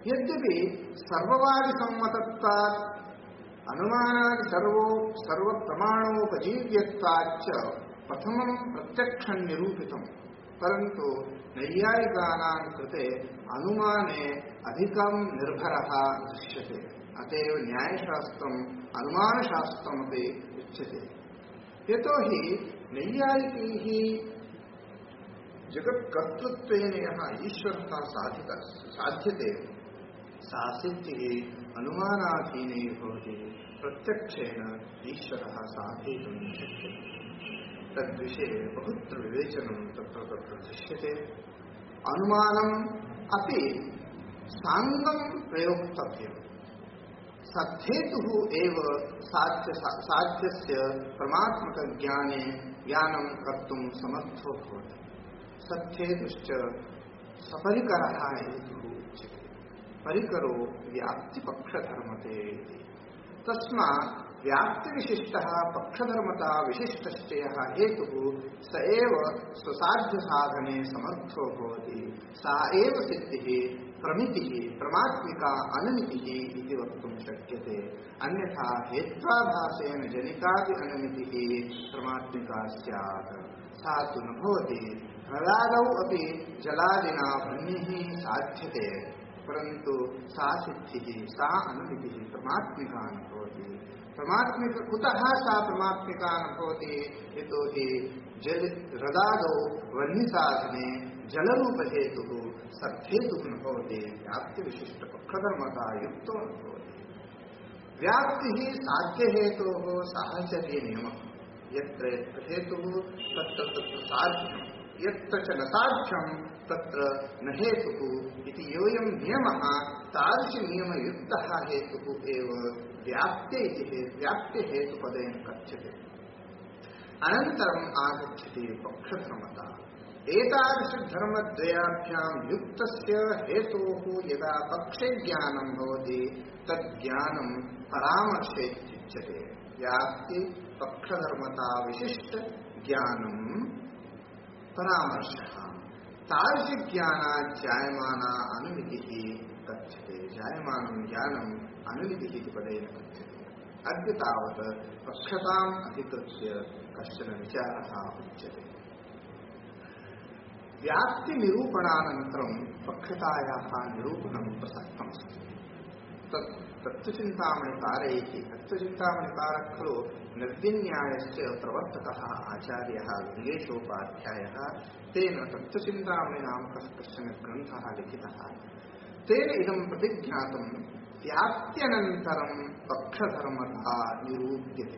यद्यपि सर्ववादि सम्मतत्वात् अनुमानादि सर्व प्रमाणोपजीव्यत्वाच्च प्रथमं प्रत्यक्षं निरूपितम्, परन्तु नैयायिकानां कृते अनुमाने अधिकं निर्भरः दृश्यते। अतएव न्यायशास्त्रम् अनुमानशास्त्रमपि उच्यते। यतोहि नैयायिकैः जगत्कर्तृत्वेन यः ईश्वरः साध्यते सा सिद्धिः अनुमानाधीने भवति, प्रत्यक्षेण ईश्वरः साधयितुं न शक्यते। तद्विषये बहुत्र विवेचनं तत्र दृश्यते। अनुमानम् अपि साङ्गं प्रयोक्तव्यम्। सद्धेतुः एव साध्यस्य परमात्मकज्ञाने ज्ञानं कर्तुं समर्थो भवति। सद्धेतुश्च सपरिकरः हेतुः उच्यते। परिकरो व्याप्तिपक्षधर्मते इति। तस्मात् व्याप्तिविशिष्टः पक्षधर्मता विशिष्टश्च यः हेतुः स एव स्वसाध्यसाधने समर्थो भवति, सा एव सिद्धिः प्रमितिः प्रमात्मिका अनुमितिः इति वक्तुं शक्यते। अन्यथा हेत्वाभासेन जनितापि अनुमितिः प्रमात्मिका स्यात्, सा तु न भवति। हृदादौ अपि जलादिना वह्निः साध्यते, परन्तु सा सिद्धिः सा अनुमितिः प्रमात्मिका न भवति। प्रमात्मिक कुतः सा प्रमात्मिका न भवति? यतोहि हृदादौ वह्निसाधने जलरूपहेतुः सद्धेतुः न भवति, व्याप्तिविशिष्टपक्षधर्मता युक्तो न भवति। व्याप्तिः साध्यहेतोः साहचर्यनियमः। यत्र हेतुः तत्र तत्र साध्यं, यत्र च न साध्यं तत्र न हेतुः इति योऽयं नियमः तादृशनियमयुक्तः हेतुः एव व्याप्त्यहेतुपदेन कथ्यते। अनन्तरम् आगच्छति पक्षधर्मता। एतादृशधर्मद्वयाभ्यां युक्तस्य हेतोः यदा पक्षे ज्ञानं भवति तज्ज्ञानं परामर्शेत्युच्यते। व्याप्ति पक्षधर्मता विशिष्ट ज्ञानं परामर्शः। तादृशज्ञानात् जायमाना अनुमितिः कथ्यते। जायमानं ज्ञानम् अनुमितिः इति पदेन कथ्यते। अद्य तावत् पक्षताम् अधिकृत्य कश्चन विचारः उच्यते। व्याप्तिनिरूपणानन्तरं पक्षतायाः निरूपणं प्रसक्तमस्ति। तत्त्वचिन्तामणिकारैः तत्त्वचिन्तामणिकारः खलु निर्विन्यायस्य प्रवर्तकः आचार्यः लिङ्गेशोपाध्यायः। तेन तत्त्वचिन्तामणिनामकः कश्चन ग्रन्थः लिखितः। तेन इदं प्रतिज्ञातं व्याप्त्यनन्तरं पक्षधर्मता निरूप्यते।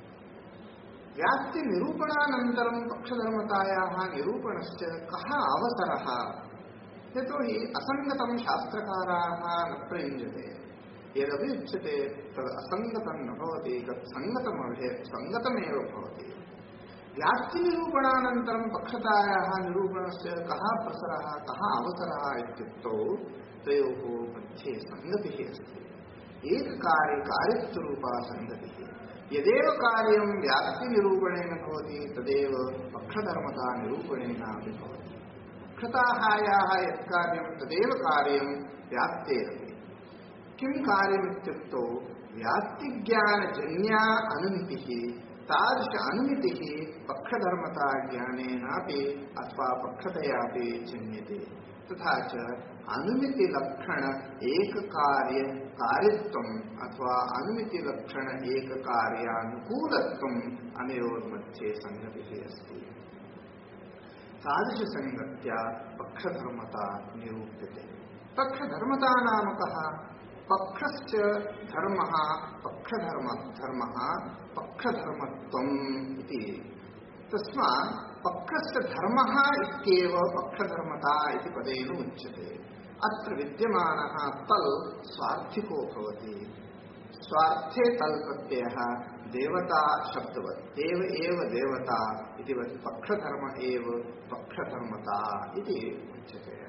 व्याप्तिनिरूपणानन्तरं पक्षधर्मतायाः निरूपणस्य कः अवसरः? यतोहि असङ्गतं शास्त्रकाराः न प्रयुञ्जते। यदपि उच्यते तद् असङ्गतं न भवति, तत् सङ्गतमेव भवति। व्याप्तिनिरूपणानन्तरं पक्षतायाः निरूपणस्य कः प्रसरः, कः अवसरः इत्युक्तौ तयोः मध्ये सङ्गतिः अस्ति। एककार्यकार्यत्वरूपा सङ्गतिः। यदेव कार्यं व्याप्तिनिरूपणेन भवति तदेव पक्षधर्मता निरूपणेनापि भवति। पक्षतायाः यत्कार्यं तदेव कार्यं व्याप्तेरपि। किं कार्यमित्युक्तौ व्याप्तिज्ञानजन्या अनुमितिः। तादृश अनुमितिः पक्षधर्मता ज्ञानेनापि अथवा पक्षतयापि जन्यते। तथा च अनुमितिलक्षण एककार्य कार्यत्वम् अथवा अनुमितिलक्षण एककार्यानुकूलत्वम् अनयोर्मध्ये सङ्गतिः अस्ति। तादृशसङ्गत्या पक्षधर्मता निरूप्यते। पक्षधर्मता नाम कः? पक्षश्च धर्मः पक्षधर्मः पक्षधर्मत्वम् इति। तस्मात् पक्षस्य धर्मः इत्येव पक्षधर्मता इति पदेन उच्यते। अत्र विद्यमानः तल् स्वार्थिको भवति। स्वार्थे तल् प्रत्ययः देवता शब्दवत् देव एव देवता इति पक्षधर्म एव पक्षधर्मता इति उच्यते।